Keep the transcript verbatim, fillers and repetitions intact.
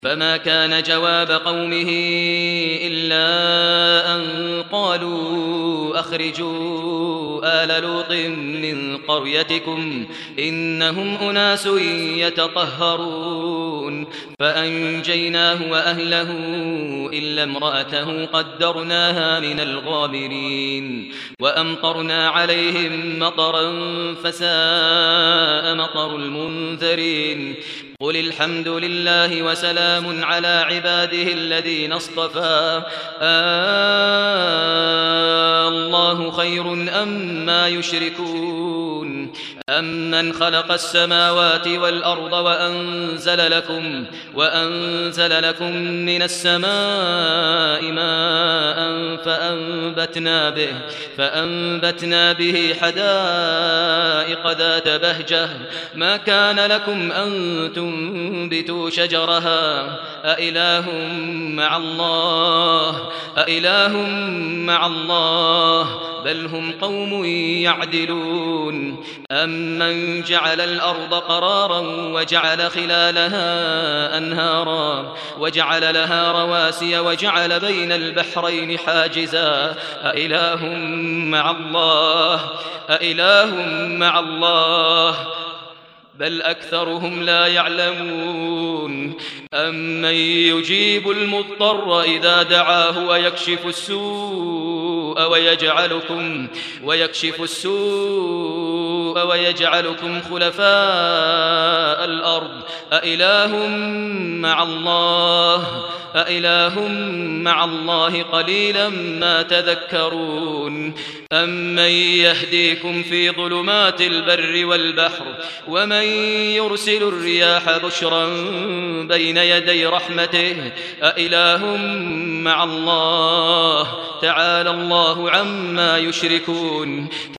فما كان جواب قومه إلا أن قالوا أخرجوا آل لوط من قريتكم إنهم أناس يتطهرون فأنجيناه وأهله إلا امرأته قدرناها من الغابرين وأمطرنا عليهم مطرا فساء مطر المنذرين قل الحمد لله وسلام على عباده الذين اصطفى الله خير أما يشركون أمن خلق السماوات والأرض وأنزل لكم وأنزل لكم من السماء ماء فأنبتنا به فأنبتنا به حدائق ذات بهجة ما كان لكم أن تنبتوا شجرها أإله مع الله أإله مع الله بل هم قوم يعدلون أمن جعل الأرض قرارا وجعل خلالها أنهارا وجعل لها رواسي وجعل بين البحرين حاجزا أإله مع الله أإله مع الله بل أكثرهم لا يعلمون أمن يجيب المضطر إذا دعاه ويكشف السوء ويجعلكم ويكشف السوء ويجعلكم خلفاء الأرض أإله مع الله أإله مع الله قليلا ما تذكرون أمن يهديكم في ظلمات البر والبحر ومن يرسل الرياح بشرا بين يدي رحمته أإله مع الله تعالى الله عما يشركون